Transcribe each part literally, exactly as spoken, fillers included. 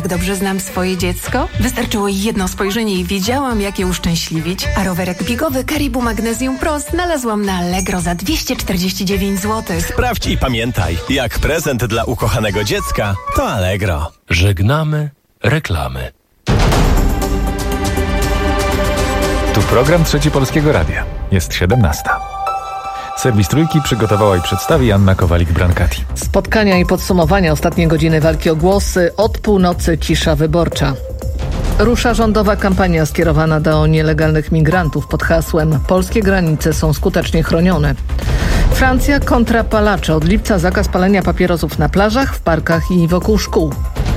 jak dobrze znam swoje dziecko? Wystarczyło jedno spojrzenie i wiedziałam, jak je uszczęśliwić. A rowerek biegowy Caribou Magnesium Pro znalazłam na Allegro za dwieście czterdzieści dziewięć złotych. Sprawdź i pamiętaj, jak prezent dla ukochanego dziecka to Allegro. Żegnamy reklamy. Tu program Trzeci Polskiego Radia. Jest siedemnasta. Serwis Trójki przygotowała i przedstawi Anna Kowalik-Brankati. Spotkania i podsumowania ostatniej godziny walki o głosy. Od północy cisza wyborcza. Rusza rządowa kampania skierowana do nielegalnych migrantów pod hasłem „Polskie granice są skutecznie chronione”. Francja kontra palacze. Od lipca zakaz palenia papierosów na plażach, w parkach i wokół szkół.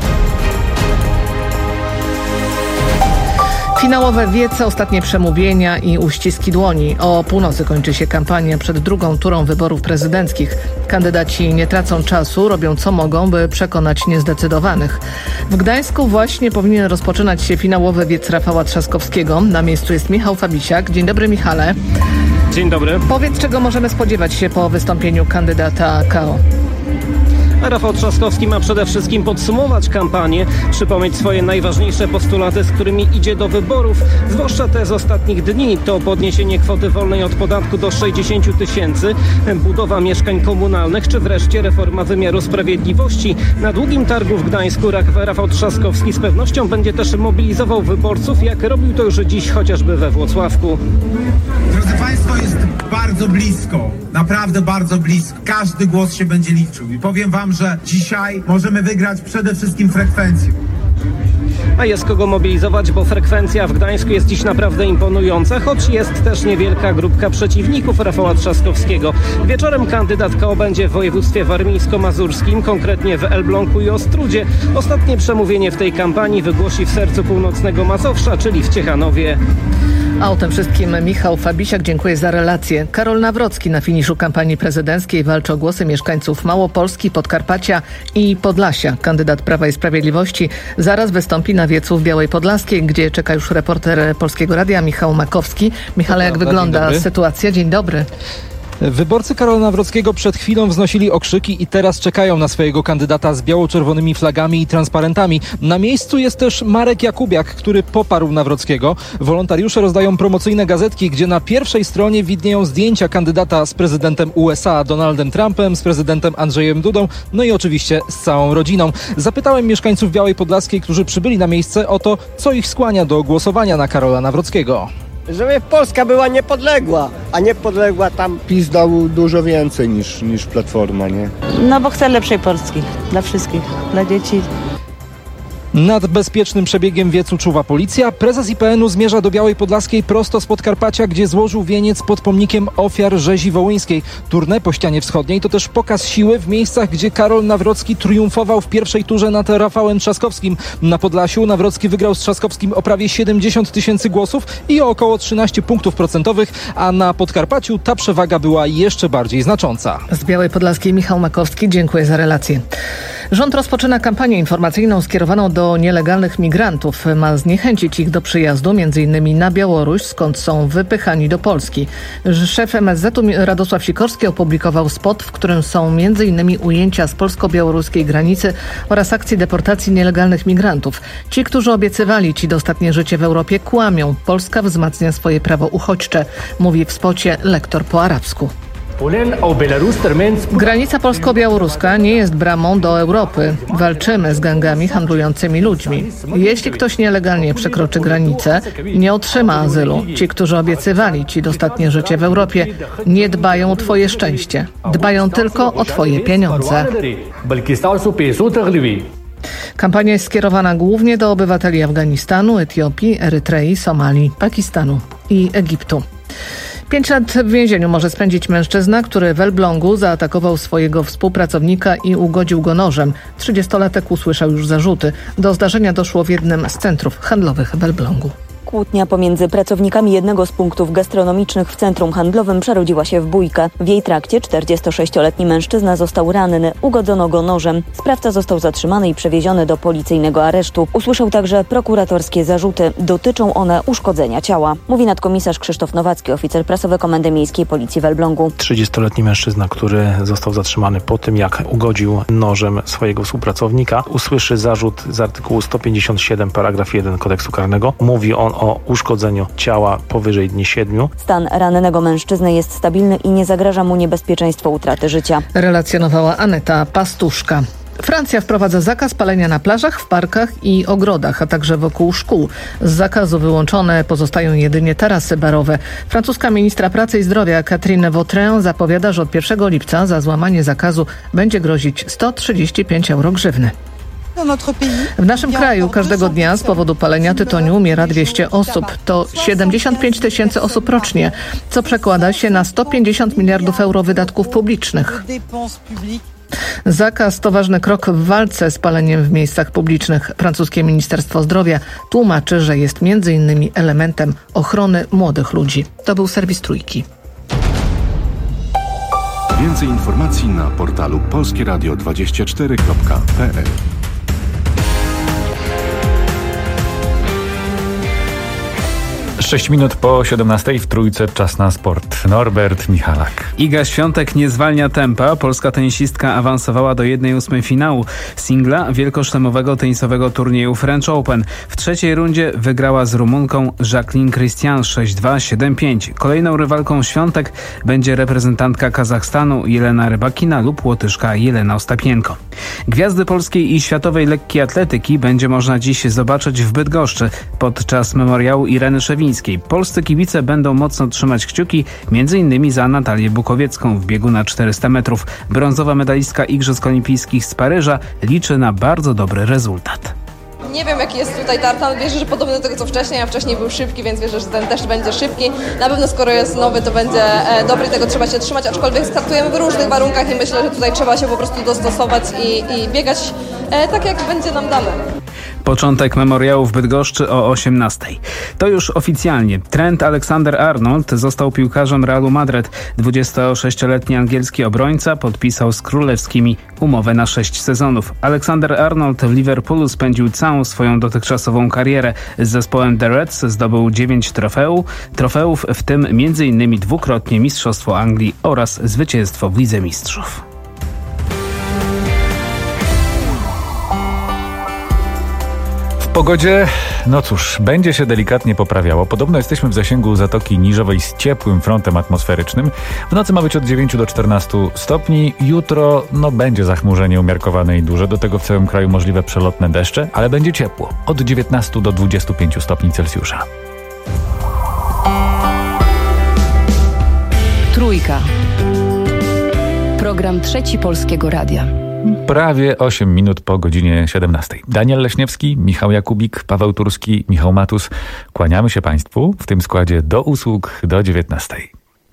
Finałowe wiece, ostatnie przemówienia i uściski dłoni. O północy kończy się kampania przed drugą turą wyborów prezydenckich. Kandydaci nie tracą czasu, robią co mogą, by przekonać niezdecydowanych. W Gdańsku właśnie powinien rozpoczynać się finałowy wiec Rafała Trzaskowskiego. Na miejscu jest Michał Fabisiak. Dzień dobry, Michale. Dzień dobry. Powiedz, czego możemy spodziewać się po wystąpieniu kandydata K O. Rafał Trzaskowski ma przede wszystkim podsumować kampanię, przypomnieć swoje najważniejsze postulaty, z którymi idzie do wyborów, zwłaszcza te z ostatnich dni. To podniesienie kwoty wolnej od podatku do sześćdziesiąt tysięcy, budowa mieszkań komunalnych, czy wreszcie reforma wymiaru sprawiedliwości. Na Długim Targu w Gdańsku Rafał Trzaskowski z pewnością będzie też mobilizował wyborców, jak robił to już dziś chociażby we Włocławku. Drodzy Państwo, jest bardzo blisko, naprawdę bardzo blisko. Każdy głos się będzie liczył i powiem Wam, że dzisiaj możemy wygrać przede wszystkim frekwencją. A jest kogo mobilizować, bo frekwencja w Gdańsku jest dziś naprawdę imponująca, choć jest też niewielka grupka przeciwników Rafała Trzaskowskiego. Wieczorem kandydat K O będzie w województwie warmińsko-mazurskim, konkretnie w Elblągu i Ostródzie. Ostatnie przemówienie w tej kampanii wygłosi w sercu północnego Mazowsza, czyli w Ciechanowie. A o tym wszystkim Michał Fabisiak, dziękuję za relację. Karol Nawrocki na finiszu kampanii prezydenckiej walczy o głosy mieszkańców Małopolski, Podkarpacia i Podlasia. Kandydat Prawa i Sprawiedliwości zaraz wystąpi na wiecu w Białej Podlaskiej, gdzie czeka już reporter Polskiego Radia Michał Makowski. Michale, jak wygląda sytuacja? Dzień dobry. Wyborcy Karola Nawrockiego przed chwilą wznosili okrzyki i teraz czekają na swojego kandydata z biało-czerwonymi flagami i transparentami. Na miejscu jest też Marek Jakubiak, który poparł Nawrockiego. Wolontariusze rozdają promocyjne gazetki, gdzie na pierwszej stronie widnieją zdjęcia kandydata z prezydentem U S A Donaldem Trumpem, z prezydentem Andrzejem Dudą, no i oczywiście z całą rodziną. Zapytałem mieszkańców Białej Podlaskiej, którzy przybyli na miejsce, o to, co ich skłania do głosowania na Karola Nawrockiego. Żeby Polska była niepodległa, a niepodległa tam PiS dał dużo więcej niż, niż Platforma, nie? No bo chcę lepszej Polski dla wszystkich, dla dzieci. Nad bezpiecznym przebiegiem wiecu czuwa policja. Prezes I P N u zmierza do Białej Podlaskiej prosto z Podkarpacia, gdzie złożył wieniec pod pomnikiem ofiar rzezi wołyńskiej. Tournée po ścianie wschodniej to też pokaz siły w miejscach, gdzie Karol Nawrocki triumfował w pierwszej turze nad Rafałem Trzaskowskim. Na Podlasiu Nawrocki wygrał z Trzaskowskim o prawie siedemdziesiąt tysięcy głosów i o około trzynaście punktów procentowych, a na Podkarpaciu ta przewaga była jeszcze bardziej znacząca. Z Białej Podlaskiej Michał Makowski, dziękuję za relację. Rząd rozpoczyna kampanię informacyjną skierowaną do nielegalnych migrantów. Ma zniechęcić ich do przyjazdu, między innymi na Białoruś, skąd są wypychani do Polski. Szef M S Z u Radosław Sikorski opublikował spot, w którym są między innymi ujęcia z polsko-białoruskiej granicy oraz akcji deportacji nielegalnych migrantów. Ci, którzy obiecywali ci dostatnie życie w Europie, kłamią. Polska wzmacnia swoje prawo uchodźcze, mówi w spocie lektor po arabsku. Granica polsko-białoruska nie jest bramą do Europy. Walczymy z gangami handlującymi ludźmi. Jeśli ktoś nielegalnie przekroczy granicę, nie otrzyma azylu. Ci, którzy obiecywali ci dostatnie życie w Europie, nie dbają o twoje szczęście. Dbają tylko o twoje pieniądze. Kampania jest skierowana głównie do obywateli Afganistanu, Etiopii, Erytrei, Somalii, Pakistanu i Egiptu. Pięć lat w więzieniu może spędzić mężczyzna, który w Elblągu zaatakował swojego współpracownika i ugodził go nożem. trzydziestolatek usłyszał już zarzuty. Do zdarzenia doszło w jednym z centrów handlowych w Elblągu. Kłótnia pomiędzy pracownikami jednego z punktów gastronomicznych w centrum handlowym przerodziła się w bójkę. W jej trakcie czterdziestosześcioletni mężczyzna został ranny, ugodzono go nożem. Sprawca został zatrzymany i przewieziony do policyjnego aresztu. Usłyszał także prokuratorskie zarzuty. Dotyczą one uszkodzenia ciała. Mówi nadkomisarz Krzysztof Nowacki, oficer prasowy Komendy Miejskiej Policji w Elblągu. trzydziestoletni mężczyzna, który został zatrzymany po tym, jak ugodził nożem swojego współpracownika, usłyszy zarzut z artykułu sto pięćdziesiąt siedem paragraf jeden kodeksu karnego. Mówi on o uszkodzeniu ciała powyżej dni siedmiu. Stan rannego mężczyzny jest stabilny i nie zagraża mu niebezpieczeństwo utraty życia. Relacjonowała Aneta Pastuszka. Francja wprowadza zakaz palenia na plażach, w parkach i ogrodach, a także wokół szkół. Z zakazu wyłączone pozostają jedynie tarasy barowe. Francuska ministra pracy i zdrowia Catherine Vautrin zapowiada, że od pierwszego lipca za złamanie zakazu będzie grozić sto trzydzieści pięć euro grzywny. W naszym kraju każdego dnia z powodu palenia tytoniu umiera dwieście osób. To siedemdziesiąt pięć tysięcy osób rocznie, co przekłada się na sto pięćdziesiąt miliardów euro wydatków publicznych. Zakaz to ważny krok w walce z paleniem w miejscach publicznych. Francuskie Ministerstwo Zdrowia tłumaczy, że jest między innymi elementem ochrony młodych ludzi. To był serwis Trójki. Więcej informacji na portalu polskie radio dwadzieścia cztery kropka p l. Sześć minut po siedemnastej w Trójce, czas na sport. Norbert Michalak. Iga Świątek nie zwalnia tempa. Polska tenisistka awansowała do jednej ósmej finału singla wielkoszlemowego tenisowego turnieju French Open. W trzeciej rundzie wygrała z Rumunką Jacqueline Christian sześć dwa siedem pięć. Kolejną rywalką Świątek będzie reprezentantka Kazachstanu Jelena Rybakina lub Łotyszka Jelena Ostapienko. Gwiazdy polskiej i światowej lekkiej atletyki będzie można dziś zobaczyć w Bydgoszczy podczas memoriału Ireny Szewińskiej. Polscy kibice będą mocno trzymać kciuki między innymi za Natalię Bukowiecką w biegu na czterysta metrów. Brązowa medalistka Igrzysk Olimpijskich z Paryża liczy na bardzo dobry rezultat. Nie wiem, jaki jest tutaj tartan. Wierzę, że podobny do tego, co wcześniej, a wcześniej był szybki, więc wierzę, że ten też będzie szybki. Na pewno, skoro jest nowy, to będzie dobry, tego trzeba się trzymać, aczkolwiek startujemy w różnych warunkach i myślę, że tutaj trzeba się po prostu dostosować i, i biegać tak, jak będzie nam dane. Początek memoriału w Bydgoszczy o osiemnastej. To już oficjalnie. Trent Alexander-Arnold został piłkarzem Realu Madryt. dwudziestosześcioletni angielski obrońca podpisał z królewskimi umowę na sześć sezonów. Alexander-Arnold w Liverpoolu spędził całą swoją dotychczasową karierę. Z zespołem The Reds zdobył dziewięć trofeów, trofeów, w tym między innymi dwukrotnie Mistrzostwo Anglii oraz zwycięstwo w Lidze Mistrzów. W pogodzie, no cóż, będzie się delikatnie poprawiało. Podobno jesteśmy w zasięgu Zatoki Niżowej z ciepłym frontem atmosferycznym. W nocy ma być od dziewięciu do czternastu stopni. Jutro, no będzie zachmurzenie umiarkowane i duże. Do tego w całym kraju możliwe przelotne deszcze, ale będzie ciepło. Od dziewiętnastu do dwudziestu pięciu stopni Celsjusza. Trójka. Program Trzeci Polskiego Radia. Prawie osiem minut po godzinie siedemnastej. Daniel Leśniewski, Michał Jakubik, Paweł Turski, Michał Matus. Kłaniamy się Państwu w tym składzie do usług do dziewiętnastej.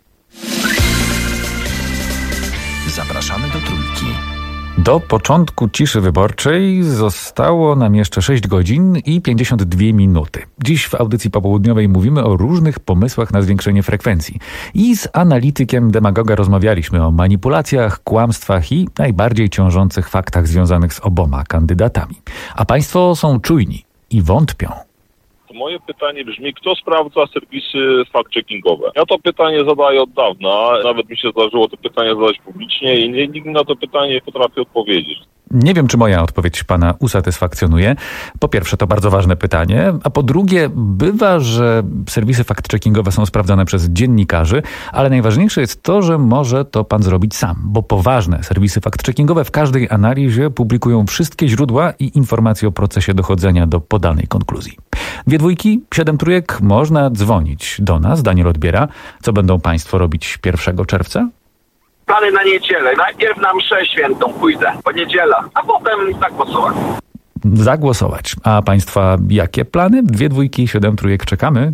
Zapraszamy do Trójki. Do początku ciszy wyborczej zostało nam jeszcze sześć godzin i pięćdziesiąt dwie minuty. Dziś w audycji popołudniowej mówimy o różnych pomysłach na zwiększenie frekwencji. I z analitykiem demagoga rozmawialiśmy o manipulacjach, kłamstwach i najbardziej ciążących faktach związanych z oboma kandydatami. A Państwo są czujni i wątpią. Moje pytanie brzmi, kto sprawdza serwisy fact-checkingowe? Ja to pytanie zadaję od dawna, nawet mi się zdarzyło to pytanie zadać publicznie i nikt mi na to pytanie nie potrafi odpowiedzieć. Nie wiem, czy moja odpowiedź Pana usatysfakcjonuje. Po pierwsze, to bardzo ważne pytanie, a po drugie, bywa, że serwisy fact-checkingowe są sprawdzane przez dziennikarzy, ale najważniejsze jest to, że może to Pan zrobić sam, bo poważne serwisy fact-checkingowe w każdej analizie publikują wszystkie źródła i informacje o procesie dochodzenia do podanej konkluzji. Dwie dwójki, siedem trójek, można dzwonić do nas. Daniel odbiera. Co będą Państwo robić pierwszego czerwca? Plany na niedzielę. Najpierw na mszę świętą pójdę, po niedziela, a potem zagłosować. Zagłosować. A Państwa jakie plany? Dwie dwójki, siedem trójek, czekamy.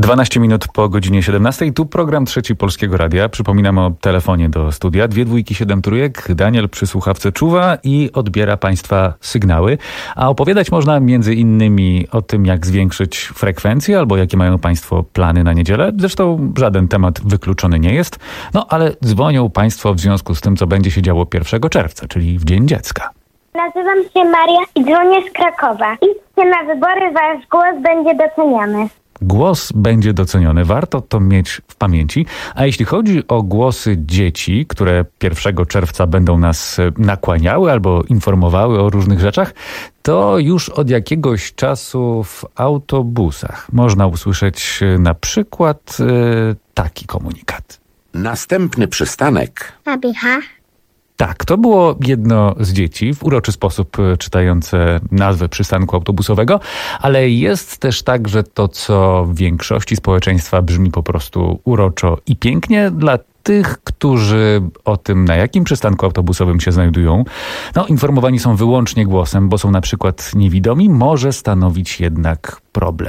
dwanaście minut po godzinie siedemnastej. Tu program Trzeci Polskiego Radia. Przypominam o telefonie do studia. Dwie dwójki, siedem trójek. Daniel przy słuchawce czuwa i odbiera Państwa sygnały. A opowiadać można między innymi o tym, jak zwiększyć frekwencję albo jakie mają Państwo plany na niedzielę. Zresztą żaden temat wykluczony nie jest. No ale dzwonią Państwo w związku z tym, co będzie się działo pierwszego czerwca, czyli w Dzień Dziecka. Nazywam się Maria i dzwonię z Krakowa. Idźcie na wybory, wasz głos będzie doceniony. Głos będzie doceniony, warto to mieć w pamięci. A jeśli chodzi o głosy dzieci, które pierwszego czerwca będą nas nakłaniały albo informowały o różnych rzeczach, to już od jakiegoś czasu w autobusach można usłyszeć na przykład yy, taki komunikat. Następny przystanek. Abicha. Tak, to było jedno z dzieci w uroczy sposób czytające nazwę przystanku autobusowego, ale jest też tak, że to, co w większości społeczeństwa brzmi po prostu uroczo i pięknie, dla tych, którzy o tym, na jakim przystanku autobusowym się znajdują, no informowani są wyłącznie głosem, bo są na przykład niewidomi, może stanowić jednak problem.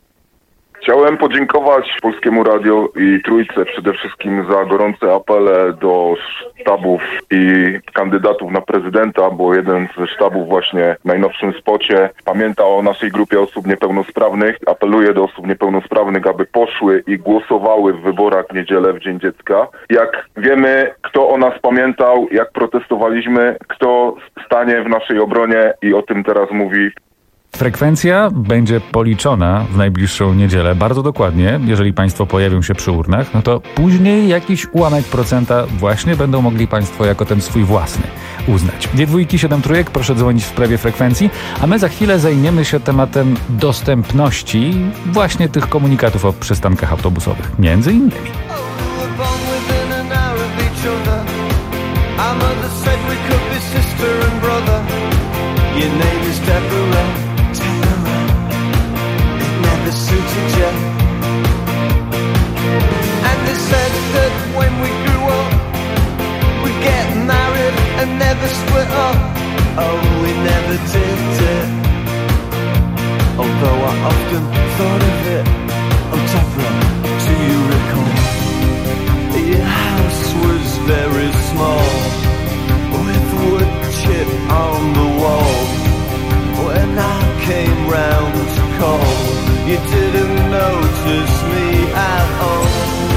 Chciałem podziękować Polskiemu Radio i Trójce przede wszystkim za gorące apele do sztabów i kandydatów na prezydenta, bo jeden ze sztabów właśnie w najnowszym spocie pamięta o naszej grupie osób niepełnosprawnych. Apeluje do osób niepełnosprawnych, aby poszły i głosowały w wyborach w niedzielę w Dzień Dziecka. Jak wiemy, kto o nas pamiętał, jak protestowaliśmy, kto stanie w naszej obronie i o tym teraz mówi. Frekwencja będzie policzona w najbliższą niedzielę bardzo dokładnie. Jeżeli Państwo pojawią się przy urnach, no to później jakiś ułamek procenta właśnie będą mogli Państwo jako ten swój własny uznać. Dwie dwójki, siedem trójek, proszę dzwonić w sprawie frekwencji, a my za chwilę zajmiemy się tematem dostępności właśnie tych komunikatów o przystankach autobusowych. Między innymi. Suited you. And they said that when we grew up we'd get married and never split up. Oh, we never did it. Although I often thought of it. Oh, Deborah, do you recall? Your house was very small, with wood chip on the wall. When I came round to call, you didn't notice me at all.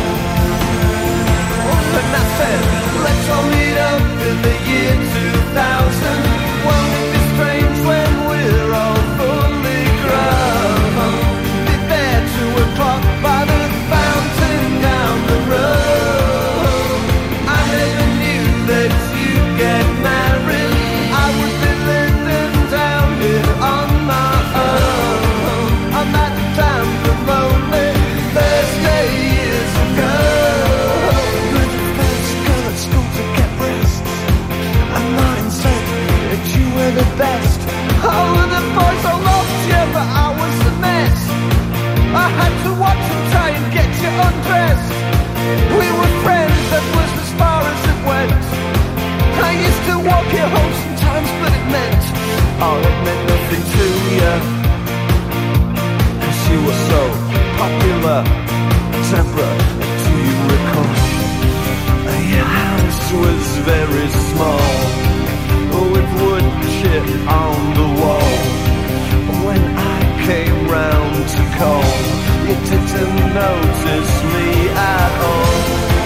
And I said, let's all meet up in the year two thousand. Won't it be strange when we're all fully grown? Be there two o'clock by the fountain down the road. I never knew that you'd get married. I would be living down here on my own. On that the best. All of the boys all loved you, but I was a mess. I had to watch and try and get you undressed. We were friends, that was as far as it went. I used to walk you home sometimes, but it meant, oh, it meant nothing to you. And she was so popular. Deborah, do you recall? Your house was very small, with wood chip on the wall. When I came round to call, you didn't notice me at all.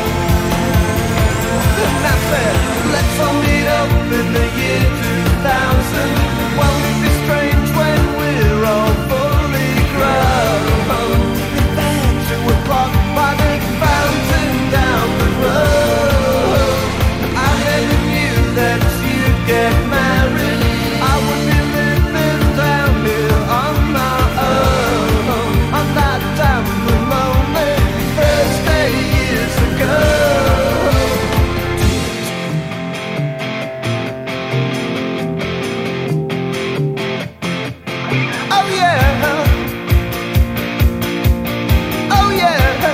And I said, let's all meet up in the year two thousand. Won't it be strange when we're all fully grown? Then two o'clock by the fountain down the road. I never knew that get married. I would be living down here on my own. On that damn lonely Thursday years ago. Oh yeah. Oh yeah.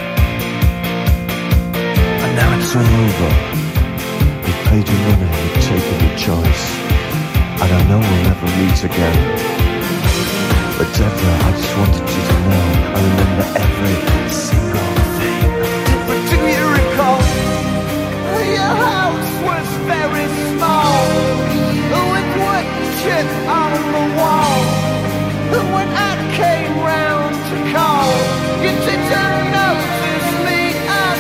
And now it's all over. You've paid your money. Taken your choice. I don't know we'll never meet again. et cetera. I just wanted you to know I remember every single thing. Do you recall? Your house was very small, with wood shit on the wall. When I came round to call, you didn't notice me at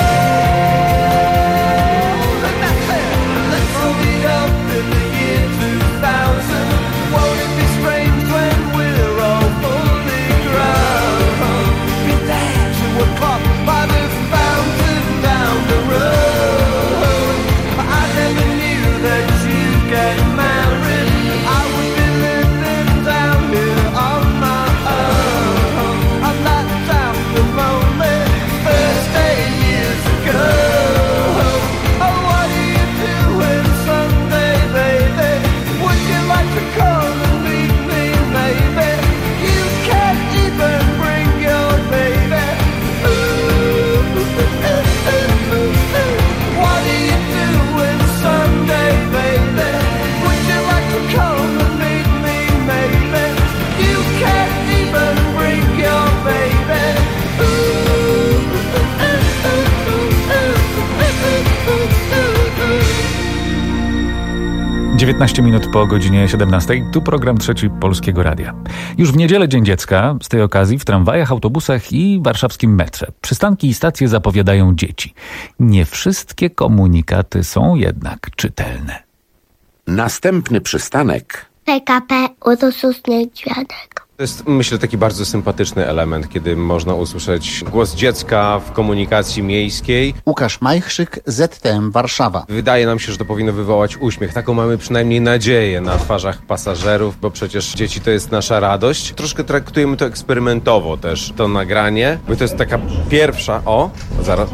all. And that's it. Let's hold it up in the year two thousand. Won't it be strange when we're all fully grown? Be there to a clock by the fountain down the road. I never knew that you'd get married. I would be living down here on my own. I'm not down the moment, first eight years ago. Oh, what are you doing Sunday, baby? Would you like to come and meet me, maybe? You can't even bring your baby. Ooh, ooh, ooh, ooh, ooh. What are you doing Sunday, baby? Would you like to come and meet me, maybe? You can't even bring your baby. Ooh, ooh, ooh, ooh, ooh, ooh, ooh, ooh. dziewiętnaście minut po godzinie siedemnastej. Tu program Trzeci Polskiego Radia. Już w niedzielę Dzień Dziecka. Z tej okazji w tramwajach, autobusach i warszawskim metrze. Przystanki i stacje zapowiadają dzieci. Nie wszystkie komunikaty są jednak czytelne. Następny przystanek. P K P udostępnia dźwięk. To jest, myślę, taki bardzo sympatyczny element, kiedy można usłyszeć głos dziecka w komunikacji miejskiej. Łukasz Majchrzyk, Z T M Warszawa. Wydaje nam się, że to powinno wywołać uśmiech. Taką mamy przynajmniej nadzieję na twarzach pasażerów, bo przecież dzieci to jest nasza radość. Troszkę traktujemy to eksperymentowo też, to nagranie, bo to jest taka pierwsza... O, zaraz...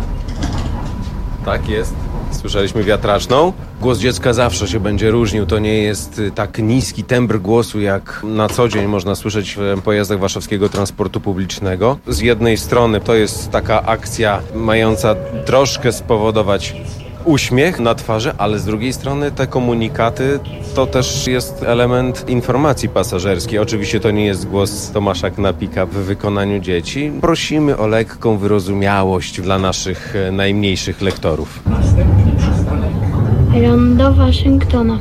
Tak jest. Słyszeliśmy wiatraczną. Głos dziecka zawsze się będzie różnił. To nie jest tak niski tembr głosu, jak na co dzień można słyszeć w pojazdach warszawskiego transportu publicznego. Z jednej strony to jest taka akcja mająca troszkę spowodować uśmiech na twarzy, ale z drugiej strony te komunikaty to też jest element informacji pasażerskiej. Oczywiście to nie jest głos Tomasza Knapika w wykonaniu dzieci. Prosimy o lekką wyrozumiałość dla naszych najmniejszych lektorów. Rondo Waszyngtona.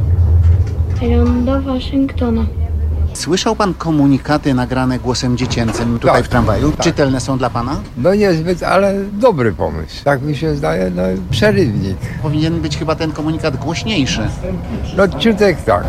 Rondo Waszyngtona. Słyszał pan komunikaty nagrane głosem dziecięcym tutaj tak, w tramwaju? Tak. Czytelne są dla pana? No niezbyt, ale dobry pomysł. Tak mi się zdaje, no przerywnik. Powinien być chyba ten komunikat głośniejszy. No ciutek tak.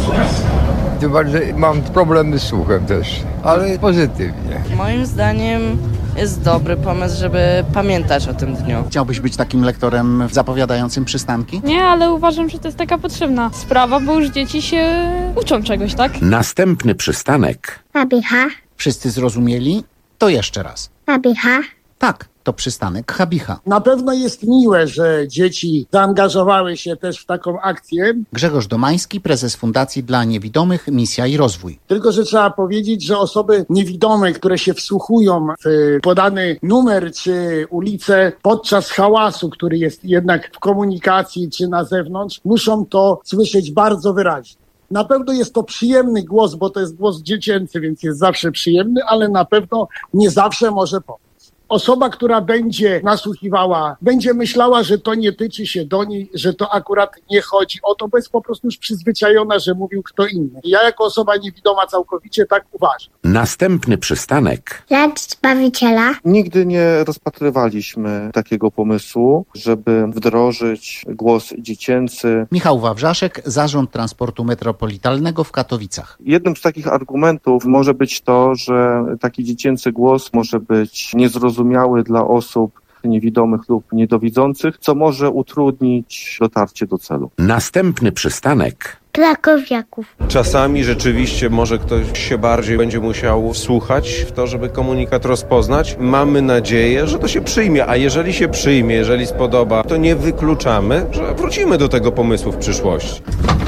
Tym bardziej mam problemy z słuchem też, ale pozytywnie. Moim zdaniem jest dobry pomysł, żeby pamiętać o tym dniu. Chciałbyś być takim lektorem zapowiadającym przystanki? Nie, ale uważam, że to jest taka potrzebna sprawa, bo już dzieci się uczą czegoś, tak? Następny przystanek. Habicha. Wszyscy zrozumieli? To jeszcze raz. Habicha. Tak, to przystanek Habicha. Na pewno jest miłe, że dzieci zaangażowały się też w taką akcję. Grzegorz Domański, prezes Fundacji dla Niewidomych, Misja i Rozwój. Tylko, że trzeba powiedzieć, że osoby niewidome, które się wsłuchują w podany numer czy ulicę podczas hałasu, który jest jednak w komunikacji czy na zewnątrz, muszą to słyszeć bardzo wyraźnie. Na pewno jest to przyjemny głos, bo to jest głos dziecięcy, więc jest zawsze przyjemny, ale na pewno nie zawsze może pomóc. Osoba, która będzie nasłuchiwała, będzie myślała, że to nie tyczy się do niej, że to akurat nie chodzi o to, bo jest po prostu już przyzwyczajona, że mówił kto inny. Ja jako osoba niewidoma całkowicie tak uważam. Następny przystanek. Plac Zbawiciela. Nigdy nie rozpatrywaliśmy takiego pomysłu, żeby wdrożyć głos dziecięcy. Michał Wawrzaszek, Zarząd Transportu Metropolitalnego w Katowicach. Jednym z takich argumentów może być to, że taki dziecięcy głos może być niezrozumiały dla osób niewidomych lub niedowidzących, co może utrudnić dotarcie do celu. Następny przystanek. Krakowiaków. Czasami rzeczywiście może ktoś się bardziej będzie musiał wsłuchać w to, żeby komunikat rozpoznać. Mamy nadzieję, że to się przyjmie, a jeżeli się przyjmie, jeżeli spodoba, to nie wykluczamy, że wrócimy do tego pomysłu w przyszłości.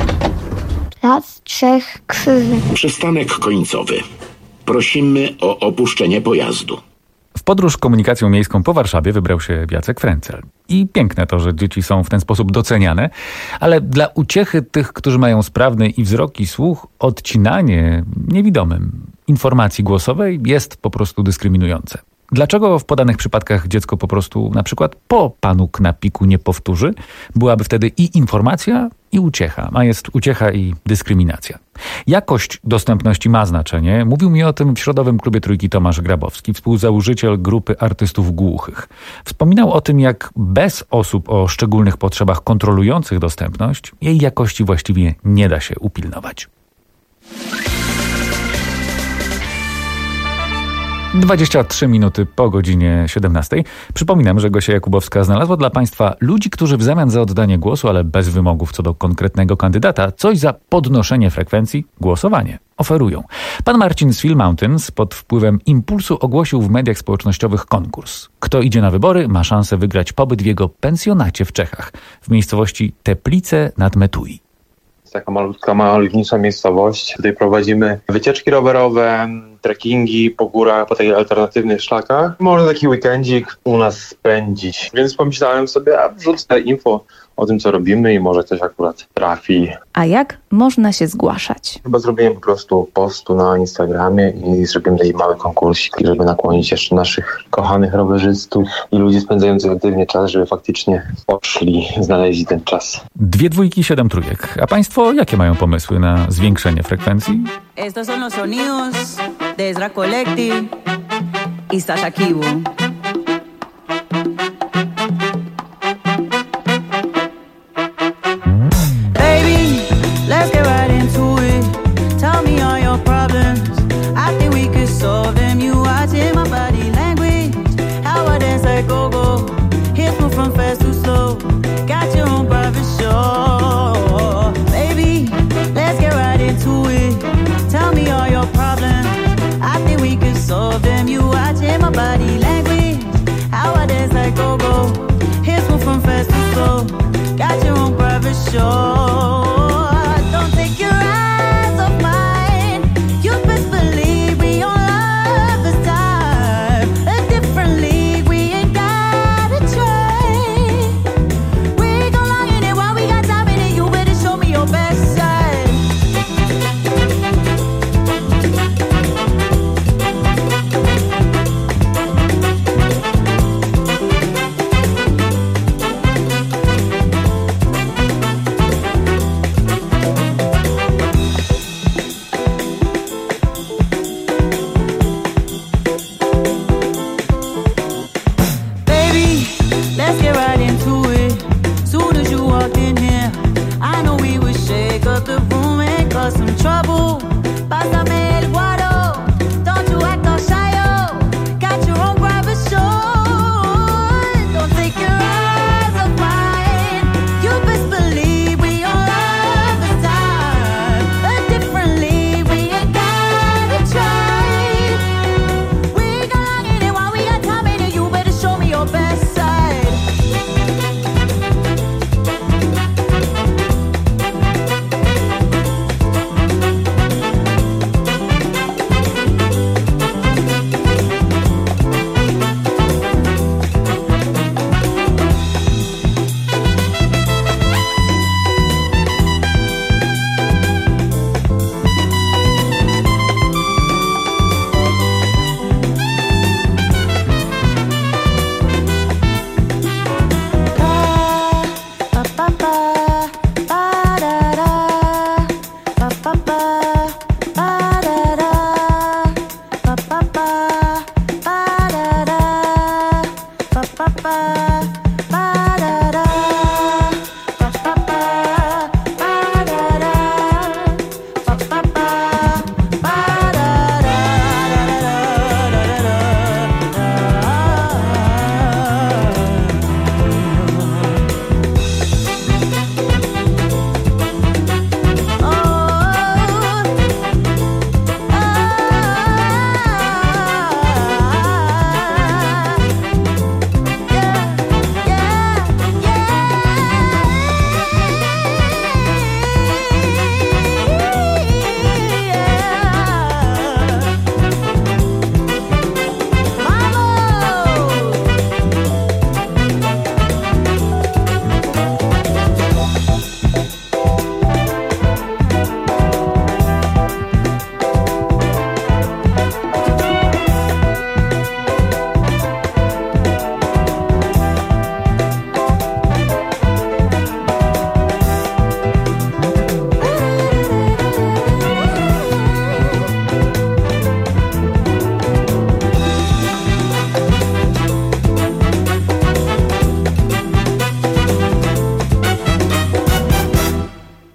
Plac Trzech Krzyży. Przystanek końcowy. Prosimy o opuszczenie pojazdu. W W podróż komunikacją miejską po Warszawie wybrał się Jacek Frencel. I piękne to, że dzieci są w ten sposób doceniane, ale dla uciechy tych, którzy mają sprawny i wzrok, i słuch, odcinanie niewidomym informacji głosowej jest po prostu dyskryminujące. Dlaczego w podanych przypadkach dziecko po prostu na przykład po panu Knapiku nie powtórzy? Byłaby wtedy i informacja, i uciecha, a jest uciecha i dyskryminacja. Jakość dostępności ma znaczenie. Mówił mi o tym w Środowym Klubie Trójki Tomasz Grabowski, współzałożyciel grupy artystów głuchych. Wspominał o tym, jak bez osób o szczególnych potrzebach kontrolujących dostępność jej jakości właściwie nie da się upilnować. dwadzieścia trzy minuty po godzinie siedemnastej. Przypominam, że Gosia Jakubowska znalazła dla Państwa ludzi, którzy w zamian za oddanie głosu, ale bez wymogów co do konkretnego kandydata, coś za podnoszenie frekwencji, głosowanie oferują. Pan Marcin z Phil Mountains pod wpływem impulsu ogłosił w mediach społecznościowych konkurs. Kto idzie na wybory, ma szansę wygrać pobyt w jego pensjonacie w Czechach, w miejscowości Teplice nad Metui. Taka malutka, malownicza miejscowość. Tutaj prowadzimy wycieczki rowerowe, trekkingi po górach, po takich alternatywnych szlakach. Można taki weekendzik u nas spędzić. Więc pomyślałem sobie, a wrzucę info o tym, co robimy i może coś akurat trafi. A jak można się zgłaszać? Chyba zrobiłem po prostu postu na Instagramie i zrobiłem taki mały konkursik, żeby nakłonić jeszcze naszych kochanych rowerzystów i ludzi spędzających aktywnie czas, żeby faktycznie poszli, znaleźli ten czas. Dwie dwójki, siedem trójek. A Państwo jakie mają pomysły na zwiększenie frekwencji? Estos son los sonidos de Ezra Collective y Sasha Kibu.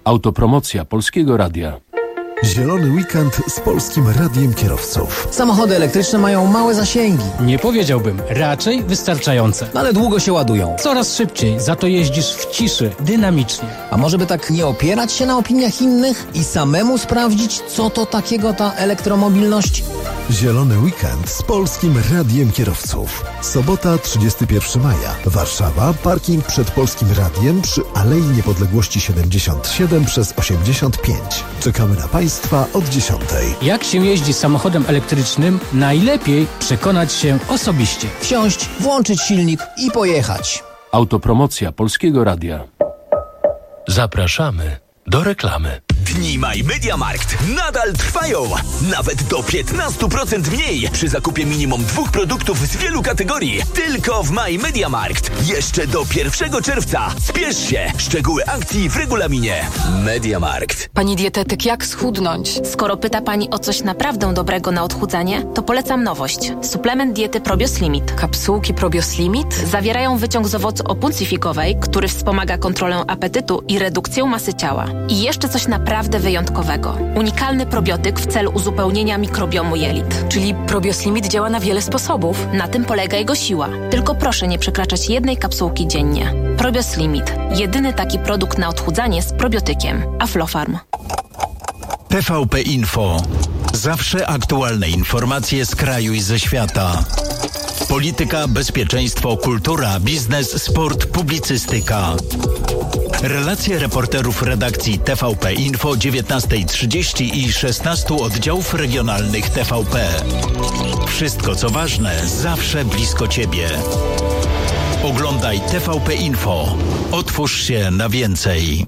Autopromocja Polskiego Radia. Zielony weekend z Polskim Radiem Kierowców. Samochody elektryczne mają małe zasięgi. Nie powiedziałbym, raczej wystarczające. Ale długo się ładują. Coraz szybciej, za to jeździsz w ciszy, dynamicznie. A może by tak nie opierać się na opiniach innych i samemu sprawdzić, co to takiego ta elektromobilność? Zielony weekend z Polskim Radiem Kierowców. Sobota, trzydziestego pierwszego maja. Warszawa, parking przed Polskim Radiem przy Alei Niepodległości siedemdziesiąt siedem przez osiemdziesiąt pięć. Czekamy na Państwa od dziesiątej. Jak się jeździ samochodem elektrycznym, najlepiej przekonać się osobiście. Wsiąść, włączyć silnik i pojechać. Autopromocja Polskiego Radia. Zapraszamy do reklamy. Dni My MediaMarkt nadal trwają. Nawet do piętnaście procent mniej przy zakupie minimum dwóch produktów z wielu kategorii. Tylko w My MediaMarkt. Jeszcze do pierwszego czerwca. Spiesz się. Szczegóły akcji w regulaminie. MediaMarkt. Pani dietetyk, jak schudnąć? Skoro pyta Pani o coś naprawdę dobrego na odchudzanie, to polecam nowość. Suplement diety Probios Limit. Kapsułki Probios Limit? Zawierają wyciąg z owocu opuncifikowej, który wspomaga kontrolę apetytu i redukcję masy ciała. I jeszcze coś naprawdę wyjątkowego. Unikalny probiotyk w celu uzupełnienia mikrobiomu jelit. Czyli Probios Limit działa na wiele sposobów. Na tym polega jego siła. Tylko proszę nie przekraczać jednej kapsułki dziennie. Probios Limit. Jedyny taki produkt na odchudzanie z probiotykiem. Aflofarm. T V P Info. Zawsze aktualne informacje z kraju i ze świata. Polityka, bezpieczeństwo, kultura, biznes, sport, publicystyka. Relacje reporterów redakcji T V P Info dziewiętnasta trzydzieści i szesnastu oddziałów regionalnych T V P. Wszystko co ważne, zawsze blisko Ciebie. Oglądaj T V P Info. Otwórz się na więcej.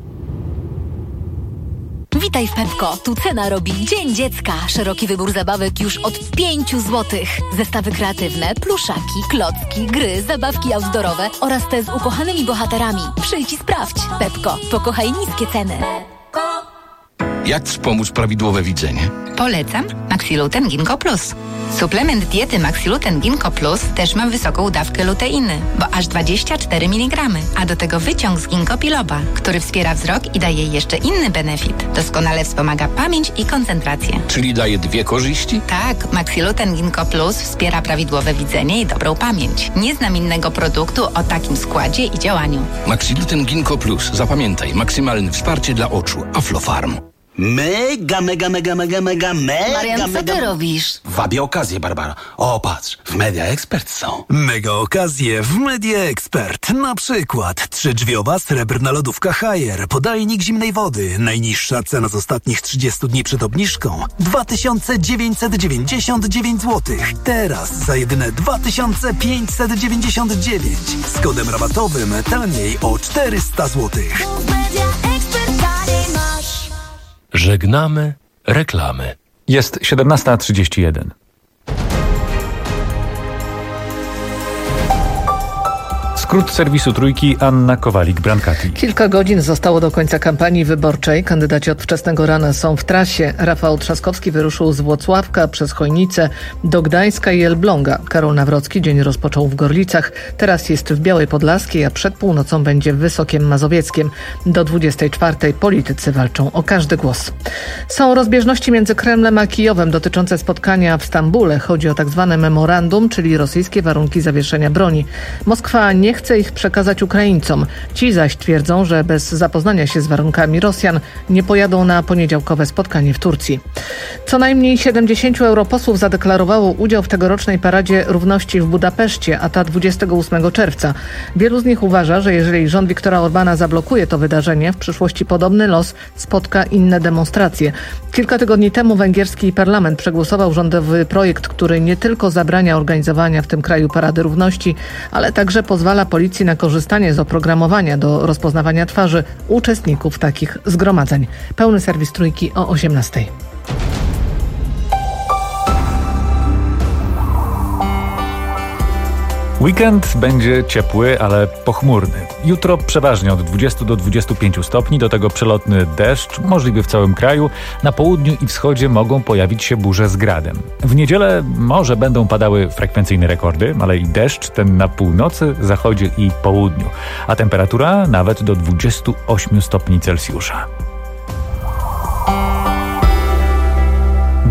Witaj w Pepko. Tu cena robi Dzień Dziecka. Szeroki wybór zabawek już od pięciu złotych. Zestawy kreatywne, pluszaki, klocki, gry, zabawki outdoorowe oraz te z ukochanymi bohaterami. Przyjdź i sprawdź. Pepko. Pokochaj niskie ceny. Jak wspomóc prawidłowe widzenie? Polecam Maxiluten Ginkgo Plus. Suplement diety Maxiluten Ginkgo Plus też ma wysoką dawkę luteiny, bo aż dwadzieścia cztery miligramy, a do tego wyciąg z ginkgo biloba, który wspiera wzrok i daje jeszcze inny benefit. Doskonale wspomaga pamięć i koncentrację. Czyli daje dwie korzyści? Tak, Maxiluten Ginkgo Plus wspiera prawidłowe widzenie i dobrą pamięć. Nie znam innego produktu o takim składzie i działaniu. Maxiluten Ginkgo Plus. Zapamiętaj, maksymalne wsparcie dla oczu. Aflofarm. Mega, mega, mega, mega, mega, mega, Marian, co mega... ty robisz? Wabie okazje, Barbara. O, patrz, w Media Expert są. Mega okazje w Media Expert. Na przykład trzydrzwiowa srebrna lodówka Haier, podajnik zimnej wody. Najniższa cena z ostatnich trzydziestu dni przed obniżką dwa tysiące dziewięćset dziewięćdziesiąt dziewięć złotych. Teraz za jedyne dwa tysiące pięćset dziewięćdziesiąt dziewięć. Z kodem rabatowym taniej o czterysta złotych. Żegnamy reklamy. Jest siedemnasta trzydzieści jeden. Skrót serwisu Trójki, Anna Kowalik-Brankati. Kilka godzin zostało do końca kampanii wyborczej. Kandydaci od wczesnego rana są w trasie. Rafał Trzaskowski wyruszył z Włocławka przez Chojnice do Gdańska i Elbląga. Karol Nawrocki dzień rozpoczął w Gorlicach. Teraz jest w Białej Podlaskiej, a przed północą będzie w Wysokiem Mazowieckiem. Do dwudziestej czwartej politycy walczą o każdy głos. Są rozbieżności między Kremlem a Kijowem dotyczące spotkania w Stambule. Chodzi o tak zwane memorandum, czyli rosyjskie warunki zawieszenia broni. Moskwa nie chce ich przekazać Ukraińcom. Ci zaś twierdzą, że bez zapoznania się z warunkami Rosjan nie pojadą na poniedziałkowe spotkanie w Turcji. Co najmniej siedemdziesięciu europosłów zadeklarowało udział w tegorocznej Paradzie Równości w Budapeszcie, a ta dwudziestego ósmego czerwca. Wielu z nich uważa, że jeżeli rząd Viktora Orbana zablokuje to wydarzenie, w przyszłości podobny los spotka inne demonstracje. Kilka tygodni temu węgierski parlament przegłosował rządowy projekt, który nie tylko zabrania organizowania w tym kraju Parady Równości, ale także pozwala policji na korzystanie z oprogramowania do rozpoznawania twarzy uczestników takich zgromadzeń. Pełny serwis Trójki o osiemnastej. Weekend będzie ciepły, ale pochmurny. Jutro przeważnie od dwudziestu do dwudziestu pięciu stopni, do tego przelotny deszcz, możliwy w całym kraju. Na południu i wschodzie mogą pojawić się burze z gradem. W niedzielę może będą padały frekwencyjne rekordy, ale i deszcz ten na północy, zachodzie i południu. A temperatura nawet do dwudziestu ośmiu stopni Celsjusza.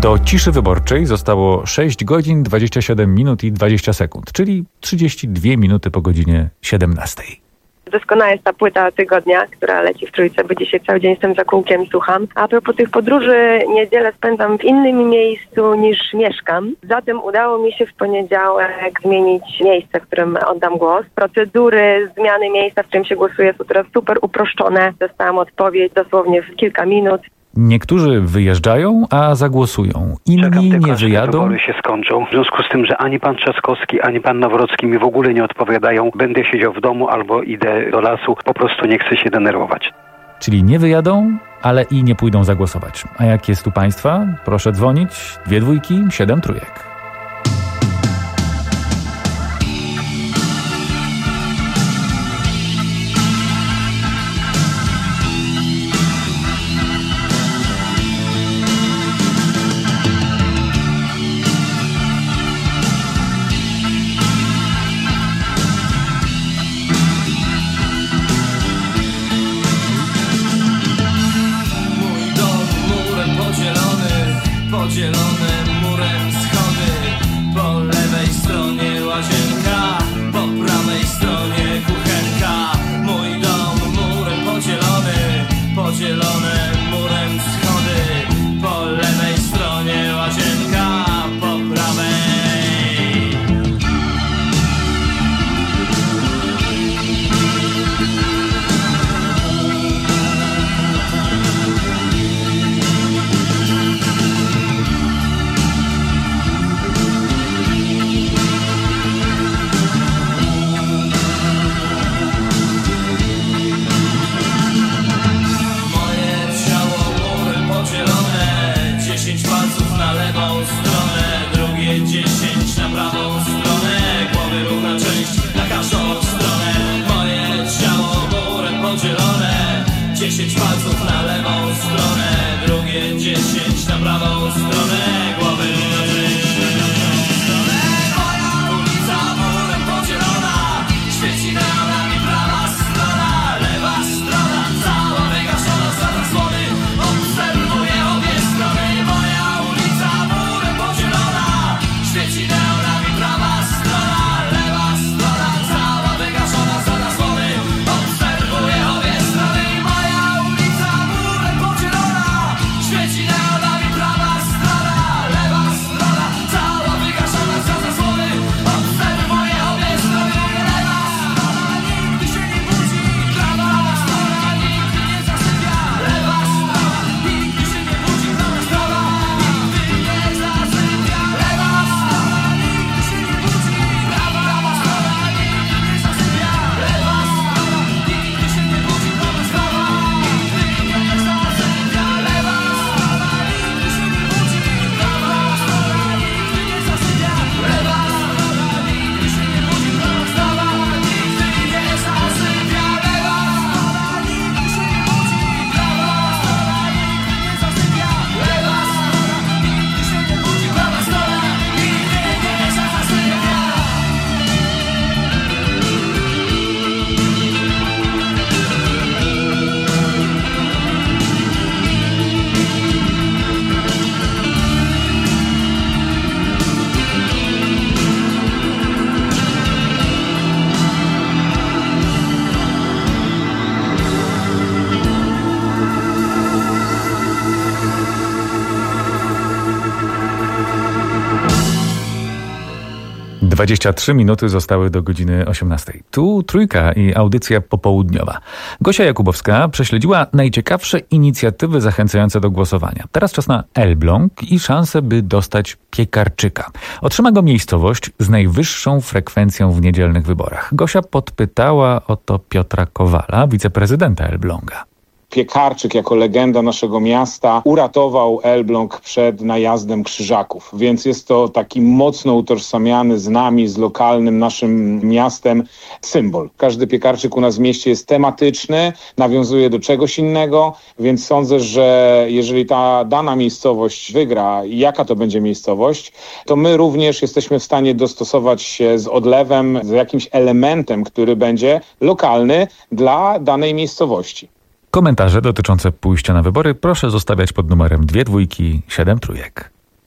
Do ciszy wyborczej zostało sześć godzin, dwadzieścia siedem minut i dwadzieścia sekund, czyli trzydzieści dwie minuty po godzinie siedemnastej. Doskonała jest ta płyta tygodnia, która leci w trójce, bo dzisiaj cały dzień jestem za kółkiem i słucham. A propos tych podróży, niedzielę spędzam w innym miejscu niż mieszkam. Zatem udało mi się w poniedziałek zmienić miejsce, w którym oddam głos. Procedury zmiany miejsca, w którym się głosuje, są teraz super uproszczone. Dostałam odpowiedź dosłownie w kilka minut. Niektórzy wyjeżdżają, a zagłosują. Inni nie wyjadą. Wybory się skończą. W związku z tym, że ani pan Trzaskowski, ani pan Nawrocki mi w ogóle nie odpowiadają, będę siedział w domu albo idę do lasu. Po prostu nie chcę się denerwować. Czyli nie wyjadą, ale i nie pójdą zagłosować. A jak jest u państwa? Proszę dzwonić. Dwie dwójki, siedem trójek. Podzielone murem schody, po lewej stronie łazienka, po prawej stronie kuchenka. Mój dom murem podzielony, podzielone murem schody, po lewej stronie łazienka, po prawej. Dziesięć palców na lewą stronę, drugie dziesięć na prawą stronę. Głowy równa część na każdą stronę. Moje ciało murem podzielone. Dziesięć palców na lewą stronę, drugie dziesięć na prawą stronę. Głowy równa część na każdą stronę. Moja ulica murem podzielona. Świeci neonami prawa strona, lewa strona cała wygaszona za zasłony. Obserwuję obie strony. Moja ulica murem podzielona. Świeci neonami prawa strona, lewa strona cała wygaszona za zasłony. Obserwuję obie strony. Moja ulica murem podzielona. Świeci neonami prawa strona, lewa strona cała wygaszona za zasłony. Obserwuję obie strony. Lewa strona nigdy się nie budzi, prawa strona nigdy nie zasypia. Lewa strona nigdy się nie budzi, prawa strona nigdy nie zasypia. Lewa strona nigdy się nie budzi, prawa strona nigdy nie zasypia. Lewa strona nigdy się nie budzi, prawa strona nigdy nie zasypia. Lewa strona nigdy się nie budzi, prawa strona nigdy nie zasypia. Lewa strona nigdy się nie budzi, prawa strona nigdy nie zasypia. Lewa strona nigdy się nie budzi, prawa strona nigdy nie zasypia. Lewa strona nigdy się nie budzi, prawa strona nigdy nie zasypia. dwadzieścia trzy minuty zostały do godziny osiemnastej. Tu Trójka i audycja popołudniowa. Gosia Jakubowska prześledziła najciekawsze inicjatywy zachęcające do głosowania. Teraz czas na Elbląg i szansę, by dostać piekarczyka. Otrzyma go miejscowość z najwyższą frekwencją w niedzielnych wyborach. Gosia podpytała o to Piotra Kowala, wiceprezydenta Elbląga. Piekarczyk jako legenda naszego miasta uratował Elbląg przed najazdem Krzyżaków, więc jest to taki mocno utożsamiany z nami, z lokalnym naszym miastem symbol. Każdy piekarczyk u nas w mieście jest tematyczny, nawiązuje do czegoś innego, więc sądzę, że jeżeli ta dana miejscowość wygra, jaka to będzie miejscowość, to my również jesteśmy w stanie dostosować się z odlewem, z jakimś elementem, który będzie lokalny dla danej miejscowości. Komentarze dotyczące pójścia na wybory proszę zostawiać pod numerem dwie dwójki, siedem trójek.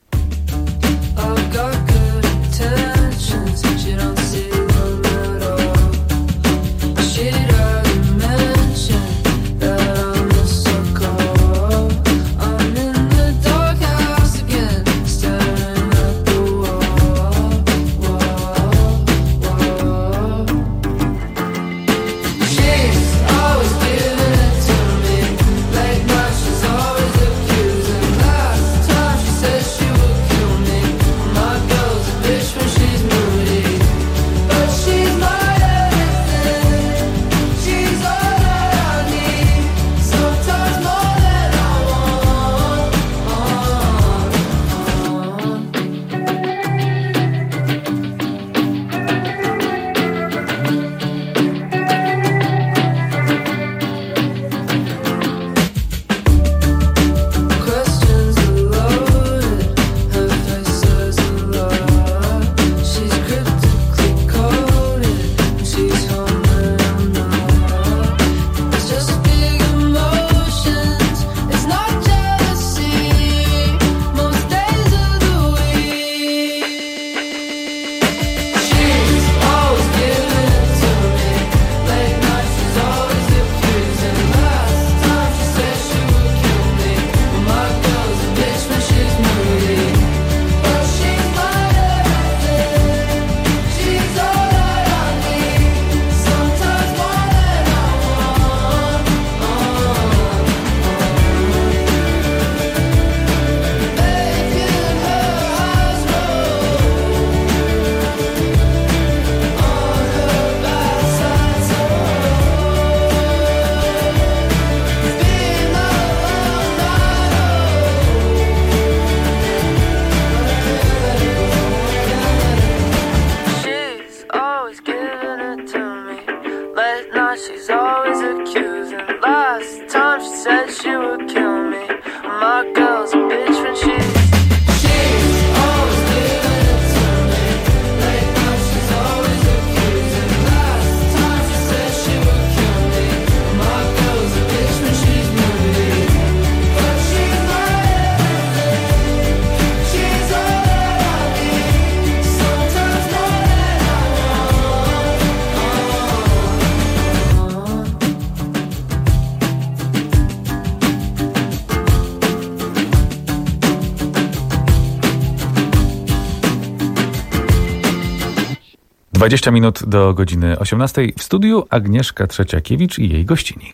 dwadzieścia minut do godziny osiemnastej. W studiu Agnieszka Trzeciakiewicz i jej gościni.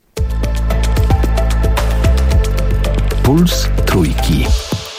Puls Trójki.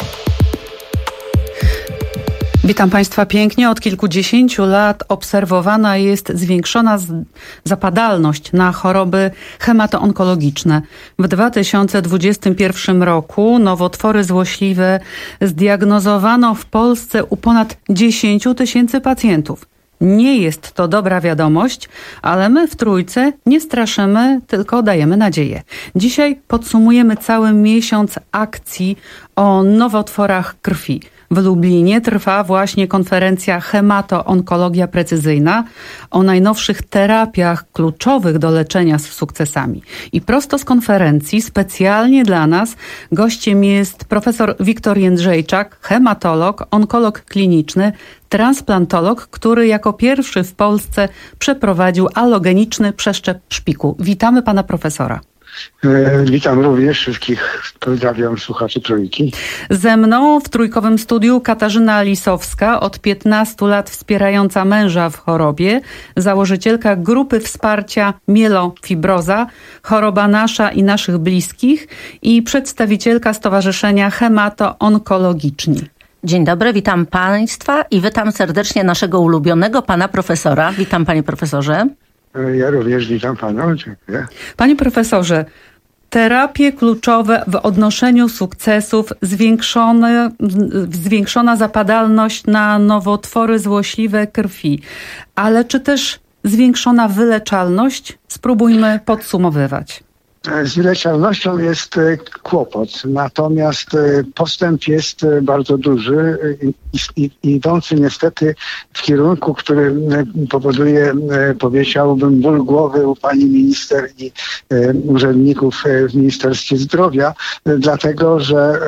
Witam Państwa pięknie. Od kilkudziesięciu lat obserwowana jest zwiększona zapadalność na choroby hematoonkologiczne. W dwa tysiące dwudziestym pierwszym roku nowotwory złośliwe zdiagnozowano w Polsce u ponad dziesięciu tysięcy pacjentów. Nie jest to dobra wiadomość, ale my w Trójce nie straszymy, tylko dajemy nadzieję. Dzisiaj podsumujemy cały miesiąc akcji o nowotworach krwi. W Lublinie trwa właśnie konferencja Hematoonkologia Precyzyjna o najnowszych terapiach kluczowych do leczenia z sukcesami. I prosto z konferencji, specjalnie dla nas, gościem jest profesor Wiktor Jędrzejczak, hematolog, onkolog kliniczny, transplantolog, który jako pierwszy w Polsce przeprowadził alogeniczny przeszczep szpiku. Witamy pana profesora. Witam również wszystkich, pozdrawiam słuchaczy Trójki. Ze mną w trójkowym studiu Katarzyna Lisowska, od piętnastu lat wspierająca męża w chorobie, założycielka grupy wsparcia Mielofibroza, choroba nasza i naszych bliskich i przedstawicielka Stowarzyszenia Hematoonkologiczni. Dzień dobry, witam Państwa i witam serdecznie naszego ulubionego pana profesora. Witam panie profesorze. Ja również witam panu. Dziękuję. Panie profesorze, terapie kluczowe w odnoszeniu sukcesów, zwiększone, zwiększona zapadalność na nowotwory złośliwe krwi, ale czy też zwiększona wyleczalność? Spróbujmy podsumowywać. Z wyleczalnością jest kłopot, natomiast postęp jest bardzo duży i, i, idący niestety w kierunku, który powoduje, powiedziałbym, ból głowy u pani minister i urzędników w Ministerstwie Zdrowia, dlatego że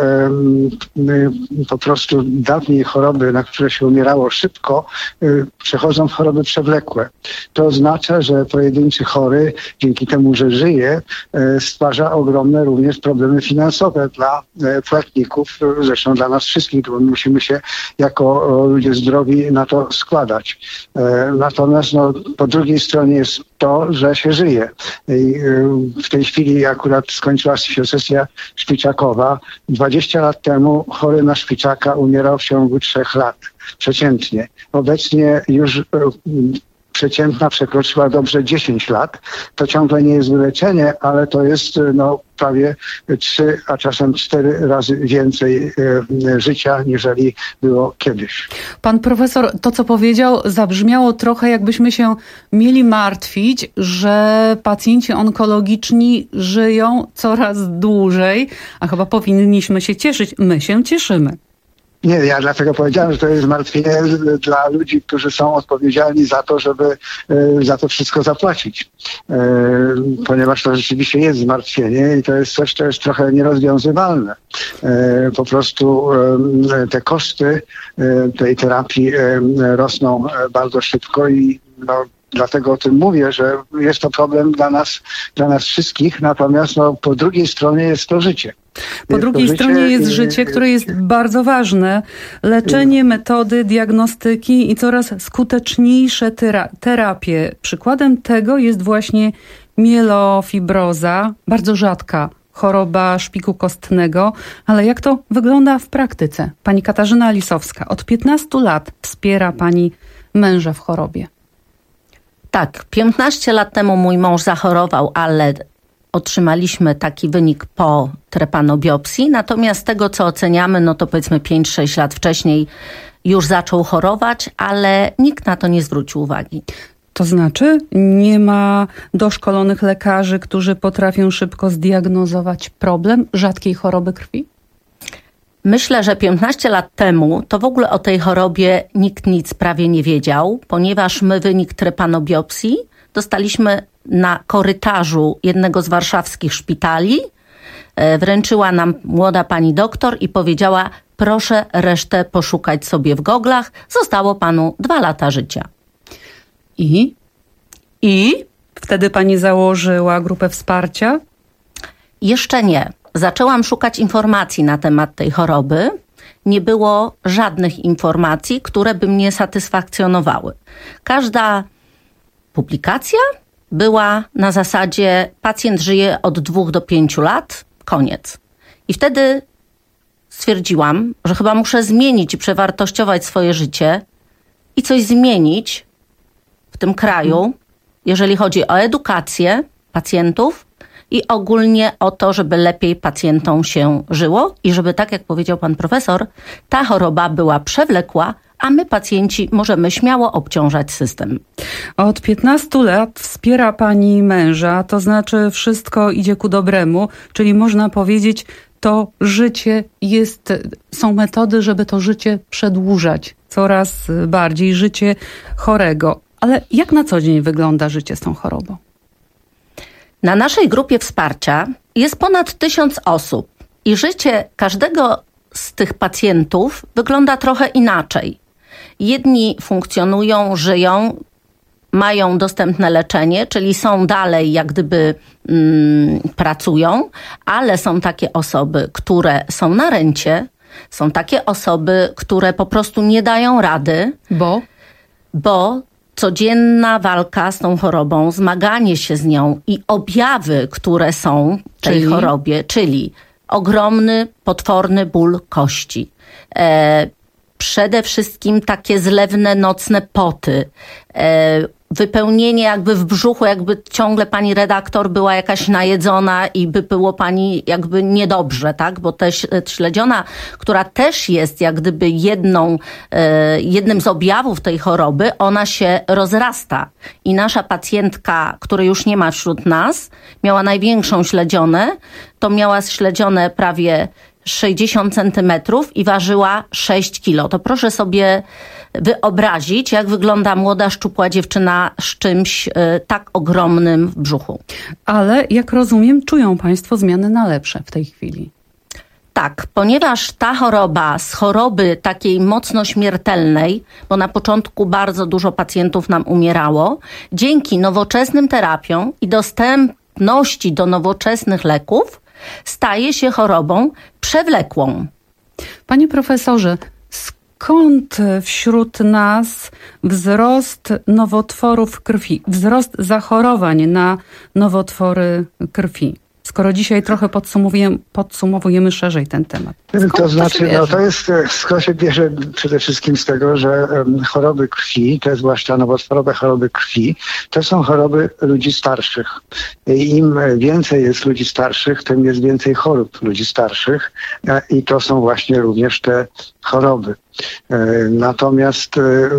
po prostu dawniej choroby, na które się umierało szybko, przechodzą w choroby przewlekłe. To oznacza, że pojedynczy chory, dzięki temu, że żyje, stwarza ogromne również problemy finansowe dla płatników, zresztą dla nas wszystkich, bo musimy się jako ludzie zdrowi na to składać. Natomiast no, po drugiej stronie jest to, że się żyje. I w tej chwili akurat skończyła się sesja szpiczakowa. dwadzieścia lat temu chory na szpiczaka umierał w ciągu trzech lat. Przeciętnie. Obecnie już przeciętna przekroczyła dobrze dziesięć lat. To ciągle nie jest wyleczenie, ale to jest no, prawie trzy, a czasem cztery razy więcej e, życia, niżeli było kiedyś. Pan profesor, to co powiedział, zabrzmiało trochę, jakbyśmy się mieli martwić, że pacjenci onkologiczni żyją coraz dłużej, a chyba powinniśmy się cieszyć. My się cieszymy. Nie, ja dlatego powiedziałem, że to jest zmartwienie dla ludzi, którzy są odpowiedzialni za to, żeby za to wszystko zapłacić. Ponieważ to rzeczywiście jest zmartwienie i to jest coś, co jest trochę nierozwiązywalne. Po prostu te koszty tej terapii rosną bardzo szybko i no, dlatego o tym mówię, że jest to problem dla nas, dla nas wszystkich, natomiast no, po drugiej stronie jest to życie. Po jest drugiej stronie jest i... życie, które jest bardzo ważne. Leczenie, metody, diagnostyki i coraz skuteczniejsze tera- terapie. Przykładem tego jest właśnie mielofibroza, bardzo rzadka choroba szpiku kostnego. Ale jak to wygląda w praktyce? Pani Katarzyna Lisowska od piętnastu lat wspiera pani męża w chorobie. Tak, piętnaście lat temu mój mąż zachorował, ale otrzymaliśmy taki wynik po trepanobiopsji. Natomiast z tego, co oceniamy, no to powiedzmy pięć sześć lat wcześniej już zaczął chorować, ale nikt na to nie zwrócił uwagi. To znaczy nie ma doszkolonych lekarzy, którzy potrafią szybko zdiagnozować problem rzadkiej choroby krwi? Myślę, że piętnaście lat temu to w ogóle o tej chorobie nikt nic prawie nie wiedział, ponieważ my wynik trepanobiopsji dostaliśmy na korytarzu jednego z warszawskich szpitali. Wręczyła nam młoda pani doktor i powiedziała: proszę resztę poszukać sobie w goglach. Zostało panu dwa lata życia. I? I? Wtedy pani założyła grupę wsparcia? Jeszcze nie. Zaczęłam szukać informacji na temat tej choroby. Nie było żadnych informacji, które by mnie satysfakcjonowały. Każda publikacja była na zasadzie: pacjent żyje od dwóch do pięciu lat, koniec. I wtedy stwierdziłam, że chyba muszę zmienić i przewartościować swoje życie i coś zmienić w tym kraju, jeżeli chodzi o edukację pacjentów i ogólnie o to, żeby lepiej pacjentom się żyło i żeby, tak jak powiedział pan profesor, ta choroba była przewlekła, a my, pacjenci, możemy śmiało obciążać system. Od piętnastu lat wspiera pani męża, to znaczy wszystko idzie ku dobremu, czyli można powiedzieć, to życie jest, są metody, żeby to życie przedłużać coraz bardziej, życie chorego. Ale jak na co dzień wygląda życie z tą chorobą? Na naszej grupie wsparcia jest ponad tysiąc osób i życie każdego z tych pacjentów wygląda trochę inaczej. Jedni funkcjonują, żyją, mają dostępne leczenie, czyli są dalej jak gdyby mm, pracują, ale są takie osoby, które są na rencie, są takie osoby, które po prostu nie dają rady, bo, bo codzienna walka z tą chorobą, zmaganie się z nią i objawy, które są w tej czyli? chorobie, czyli ogromny, potworny ból kości, e, przede wszystkim takie zlewne nocne poty, e, wypełnienie jakby w brzuchu, jakby ciągle pani redaktor była jakaś najedzona i by było pani jakby niedobrze, tak? Bo też śledziona, która też jest jak gdyby jedną, jednym z objawów tej choroby, ona się rozrasta. I nasza pacjentka, której już nie ma wśród nas, miała największą śledzionę, to miała śledzione prawie sześćdziesiąt centymetrów i ważyła sześć kilo. To proszę sobie wyobrazić, jak wygląda młoda, szczupła dziewczyna z czymś y, tak ogromnym w brzuchu. Ale jak rozumiem, czują państwo zmiany na lepsze w tej chwili. Tak, ponieważ ta choroba z choroby takiej mocno śmiertelnej, bo na początku bardzo dużo pacjentów nam umierało, dzięki nowoczesnym terapiom i dostępności do nowoczesnych leków staje się chorobą przewlekłą. Panie profesorze, skąd wśród nas wzrost nowotworów krwi, wzrost zachorowań na nowotwory krwi? Skoro dzisiaj trochę podsumowujemy, podsumowujemy szerzej ten temat. Skąd to znaczy, to no to jest, skoro się bierze przede wszystkim z tego, że um, choroby krwi, te zwłaszcza nowotworowe choroby krwi, to są choroby ludzi starszych. I im więcej jest ludzi starszych, tym jest więcej chorób ludzi starszych i to są właśnie również te choroby. Natomiast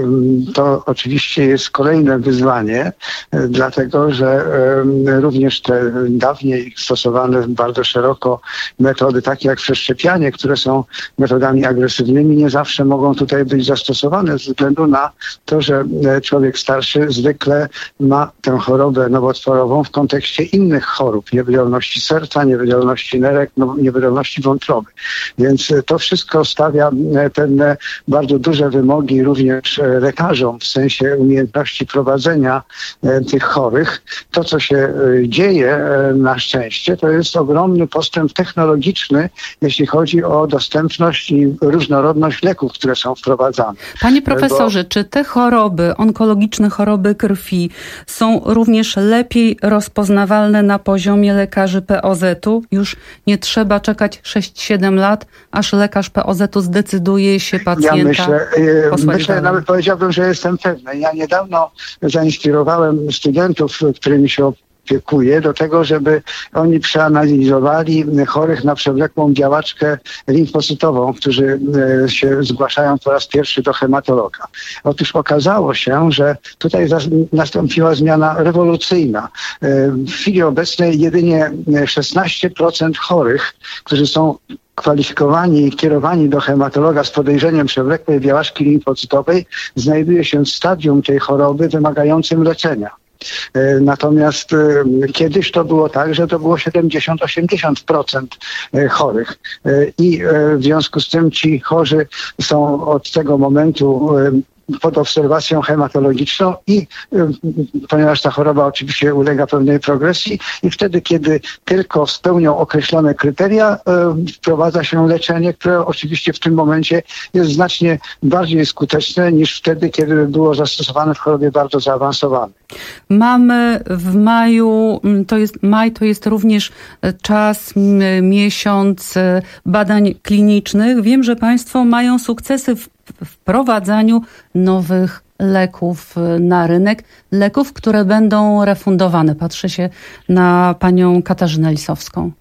to oczywiście jest kolejne wyzwanie, dlatego że również te dawniej stosowane bardzo szeroko metody, takie jak przeszczepianie, które są metodami agresywnymi, nie zawsze mogą tutaj być zastosowane ze względu na to, że człowiek starszy zwykle ma tę chorobę nowotworową w kontekście innych chorób, niewydolności serca, niewydolności nerek, niewydolności wątroby. Więc to wszystko stawia pewne bardzo duże wymogi również lekarzom w sensie umiejętności prowadzenia tych chorych. To, co się dzieje na szczęście, to jest ogromny postęp technologiczny, jeśli chodzi o dostępność i różnorodność leków, które są wprowadzane. Panie profesorze, Bo... czy te choroby, onkologiczne choroby krwi są również lepiej rozpoznawalne na poziomie lekarzy P O Z-u? Już nie trzeba czekać sześć siedem lat, aż lekarz P O Z-u zdecyduje się pacjenta Ja myślę, myślę nawet powiedziałbym, że jestem pewny. Ja niedawno zainspirowałem studentów, którymi się opiekuję, do tego, żeby oni przeanalizowali chorych na przewlekłą działaczkę limfocytową, którzy się zgłaszają po raz pierwszy do hematologa. Otóż okazało się, że tutaj nastąpiła zmiana rewolucyjna. W chwili obecnej jedynie szesnaście procent chorych, którzy są kwalifikowani i kierowani do hematologa z podejrzeniem przewlekłej działaczki limfocytowej, znajduje się w stadium tej choroby wymagającym leczenia. Natomiast kiedyś to było tak, że to było siedemdziesiąt do osiemdziesięciu procent chorych i w związku z tym ci chorzy są od tego momentu pod obserwacją hematologiczną i ponieważ ta choroba oczywiście ulega pewnej progresji i wtedy, kiedy tylko spełnią określone kryteria, wprowadza się leczenie, które oczywiście w tym momencie jest znacznie bardziej skuteczne niż wtedy, kiedy było zastosowane w chorobie bardzo zaawansowanej. Mamy w maju, to jest maj, to jest również czas, miesiąc badań klinicznych. Wiem, że państwo mają sukcesy w wprowadzaniu nowych leków na rynek, leków, które będą refundowane. Patrzę się na panią Katarzynę Lisowską.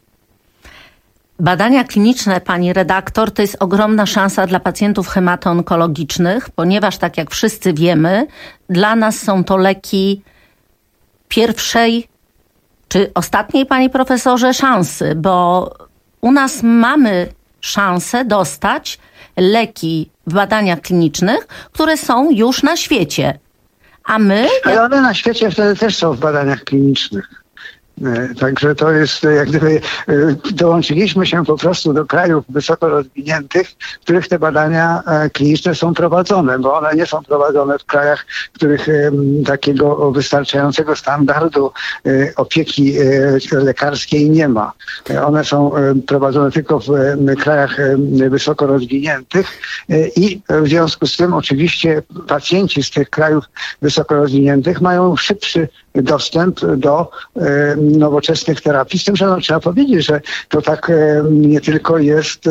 Badania kliniczne, pani redaktor, to jest ogromna szansa dla pacjentów hematoonkologicznych, ponieważ tak jak wszyscy wiemy, dla nas są to leki pierwszej czy ostatniej, panie profesorze, szansy, bo u nas mamy szansę dostać leki w badaniach klinicznych, które są już na świecie. A my... Ale one na świecie wtedy też są w badaniach klinicznych. Także to jest, jak gdyby dołączyliśmy się po prostu do krajów wysoko rozwiniętych, w których te badania kliniczne są prowadzone, bo one nie są prowadzone w krajach, w których takiego wystarczającego standardu opieki lekarskiej nie ma. One są prowadzone tylko w krajach wysoko rozwiniętych i w związku z tym oczywiście pacjenci z tych krajów wysoko rozwiniętych mają szybszy dostęp do nowoczesnych terapii. Z tym, że no, trzeba powiedzieć, że to tak nie tylko jest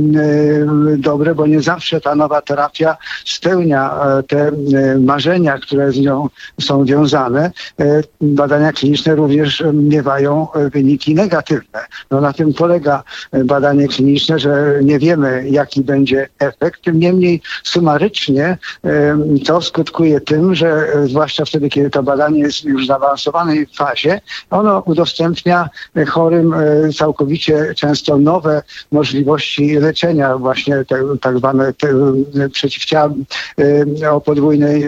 dobre, bo nie zawsze ta nowa terapia spełnia te marzenia, które z nią są wiązane. Badania kliniczne również miewają wyniki negatywne. No, na tym polega badanie kliniczne, że nie wiemy, jaki będzie efekt. Tym niemniej sumarycznie to skutkuje tym, że zwłaszcza wtedy, kiedy to badanie jest już w zaawansowanej fazie, ono udostępnia chorym całkowicie często nowe możliwości leczenia, właśnie te, tak zwane te, przeciwciała o podwójnej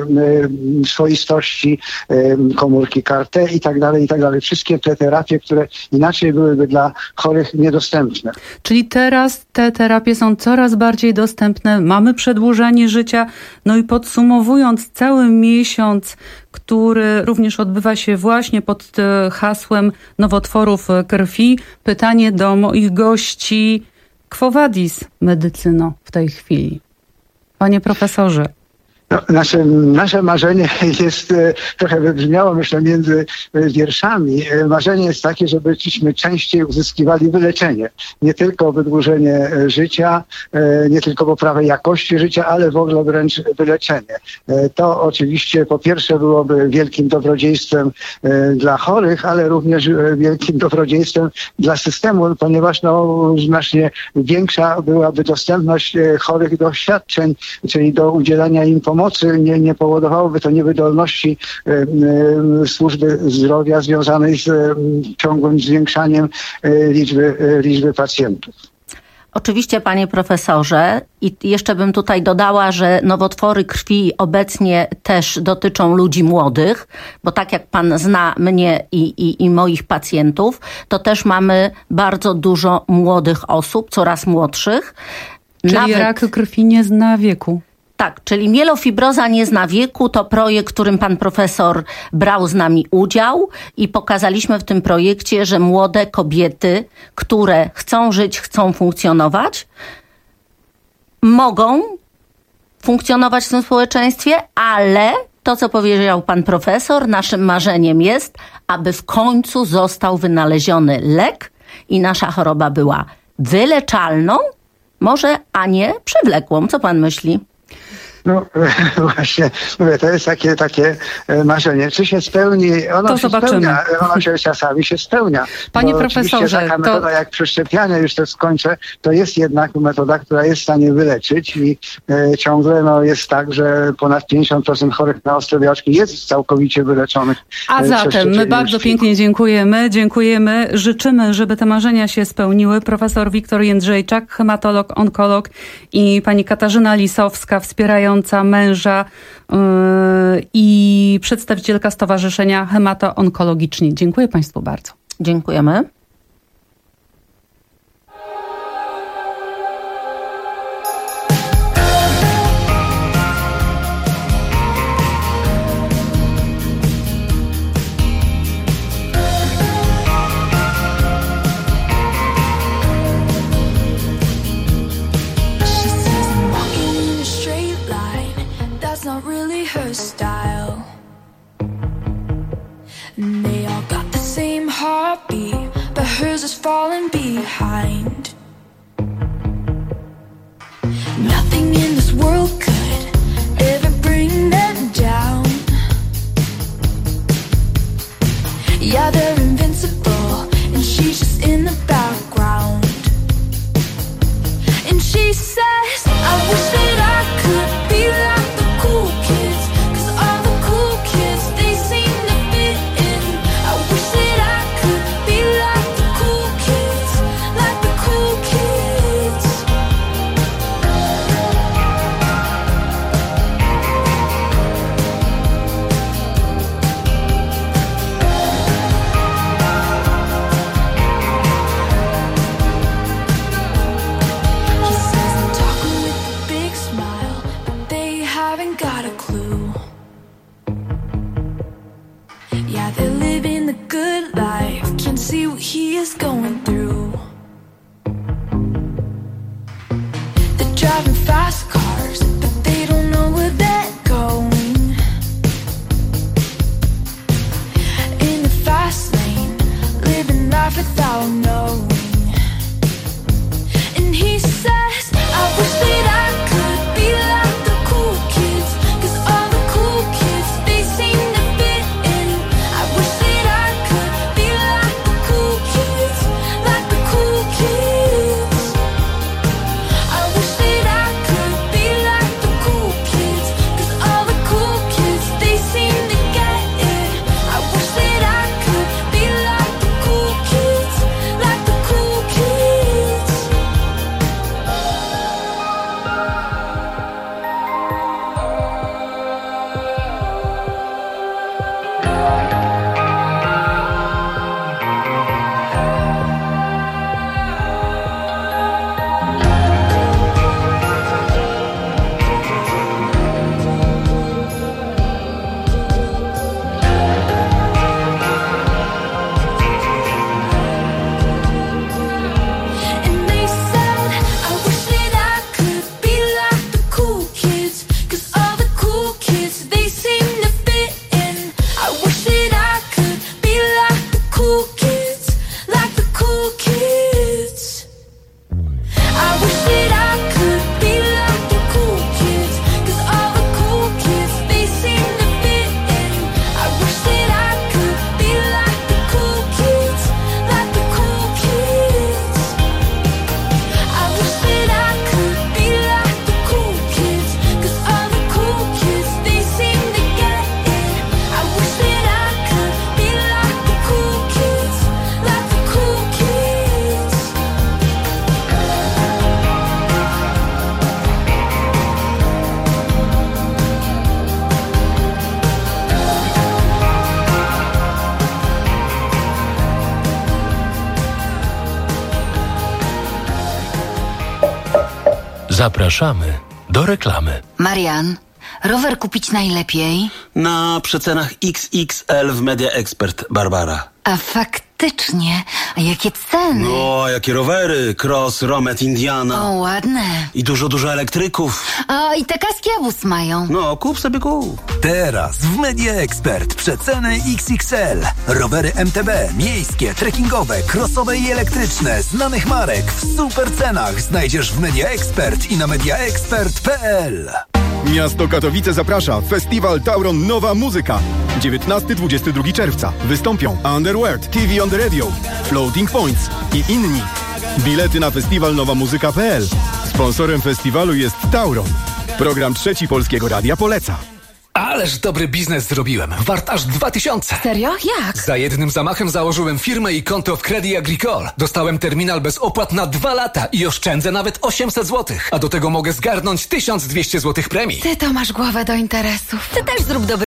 swoistości, komórki C A R T i tak dalej, i tak dalej. Wszystkie te terapie, które inaczej byłyby dla chorych niedostępne. Czyli teraz te terapie są coraz bardziej dostępne, mamy przedłużanie życia, no i podsumowując cały miesiąc, który również odbywa się właśnie pod hasłem nowotworów krwi, pytanie do moich gości: Quo vadis medycyno w tej chwili? Panie profesorze. No, nasze, nasze marzenie jest, trochę wybrzmiało, myślę, między wierszami. Marzenie jest takie, żebyśmy częściej uzyskiwali wyleczenie. Nie tylko wydłużenie życia, nie tylko poprawę jakości życia, ale w ogóle wręcz wyleczenie. To oczywiście po pierwsze byłoby wielkim dobrodziejstwem dla chorych, ale również wielkim dobrodziejstwem dla systemu, ponieważ no, znacznie większa byłaby dostępność chorych do świadczeń, czyli do udzielania im pomocy. Pomocy nie, nie powodowałoby to niewydolności y, y, służby zdrowia związanej z y, ciągłym zwiększaniem y, liczby, y, liczby pacjentów. Oczywiście, panie profesorze, i jeszcze bym tutaj dodała, że nowotwory krwi obecnie też dotyczą ludzi młodych, bo tak jak pan zna mnie i, i, i moich pacjentów, to też mamy bardzo dużo młodych osób, coraz młodszych. Czyli Nawet... rak krwi nie zna wieku. Tak, czyli mielofibroza nie zna wieku, to projekt, w którym pan profesor brał z nami udział i pokazaliśmy w tym projekcie, że młode kobiety, które chcą żyć, chcą funkcjonować, mogą funkcjonować w tym społeczeństwie, ale to, co powiedział pan profesor, naszym marzeniem jest, aby w końcu został wynaleziony lek i nasza choroba była wyleczalną, może, a nie przewlekłą. Co pan myśli? No właśnie, mówię, to jest takie, takie marzenie. Czy się spełni? Ono to się zobaczymy. spełnia. Ono się czasami się spełnia. Panie bo profesorze, taka to... metoda jak przeszczepianie, już to skończę, to jest jednak metoda, która jest w stanie wyleczyć i e, ciągle no, jest tak, że ponad pięćdziesiąt procent chorych na ostre białaczki jest całkowicie wyleczonych. A zatem my bardzo pięknie dziękujemy. Dziękujemy. Życzymy, żeby te marzenia się spełniły. Profesor Wiktor Jędrzejczak, hematolog, onkolog i pani Katarzyna Lisowska, wspierająca męża yy, i przedstawicielka Stowarzyszenia Hemato-Onkologiczni. Dziękuję państwu bardzo. Dziękujemy. Falling behind. Nothing in this world could ever bring them down. Yeah, they're invincible, and she's just in the background. And she says, I wish that I could be like the cool kids, 'cause all the cool kids, they seem to fit in. I wish that I could be like the cool kids, like the cool kids. He says I'm talking with a big smile, but they haven't got a clue. Yeah, they're living the good life, can't see what he is going through. They're driving fast cars, but they don't know where they're going. drive without knowing. And he says, I wish that I could be like the cool kids, 'cause all the cool kids, they seem to fit in. I wish that I could be like the cool kids, like the cool kids. I wish that I could be like the cool kids, 'cause all the cool kids, they seem to get it. I wish that I could be like the cool kids, like the cool kids. And they said, I wish that I could be like the cool kids, 'cause all the cool kids, they seem to fit in. I wish that I could be like the cool kids, like the cool kids. I wish that I could be like the cool kids, 'cause all the cool kids, they seem to fit in. I wish that I could be like the cool kids, like the cool kids. I wish that I could be like the cool kids, 'cause all the cool kids, they seem to get it. I wish that I could be like the cool kids, like the cool kids. Zapraszamy do reklamy. Marian, rower kupić najlepiej? Na przecenach X X L w Media Expert, Barbara. A faktycznie, a jakie ceny? No, jakie rowery? Cross, Romet, Indiana. O, ładne. I dużo, dużo elektryków. A i te kaski Abus mają. No, kup sobie kup. Teraz w Media Expert przeceny X X L. Rowery M T B, miejskie, trekkingowe, crossowe i elektryczne, znanych marek w super cenach znajdziesz w Media Expert i na mediaexpert kropka p l. Miasto Katowice zaprasza. Festiwal Tauron Nowa Muzyka. dziewiętnastego do dwudziestego drugiego czerwca. Wystąpią Underworld, T V on the Radio, Floating Points i inni. Bilety na festiwal nowa muzyka kropka p l. Sponsorem festiwalu jest Tauron. Program Trzeci Polskiego Radia poleca. Ależ dobry biznes zrobiłem. Wart aż dwa tysiące. Serio? Jak? Za jednym zamachem założyłem firmę i konto w Credit Agricole. Dostałem terminal bez opłat na dwa lata i oszczędzę nawet osiemset złotych. A do tego mogę zgarnąć tysiąc dwieście złotych premii. Ty to masz głowę do interesów. Ty też zrób dobry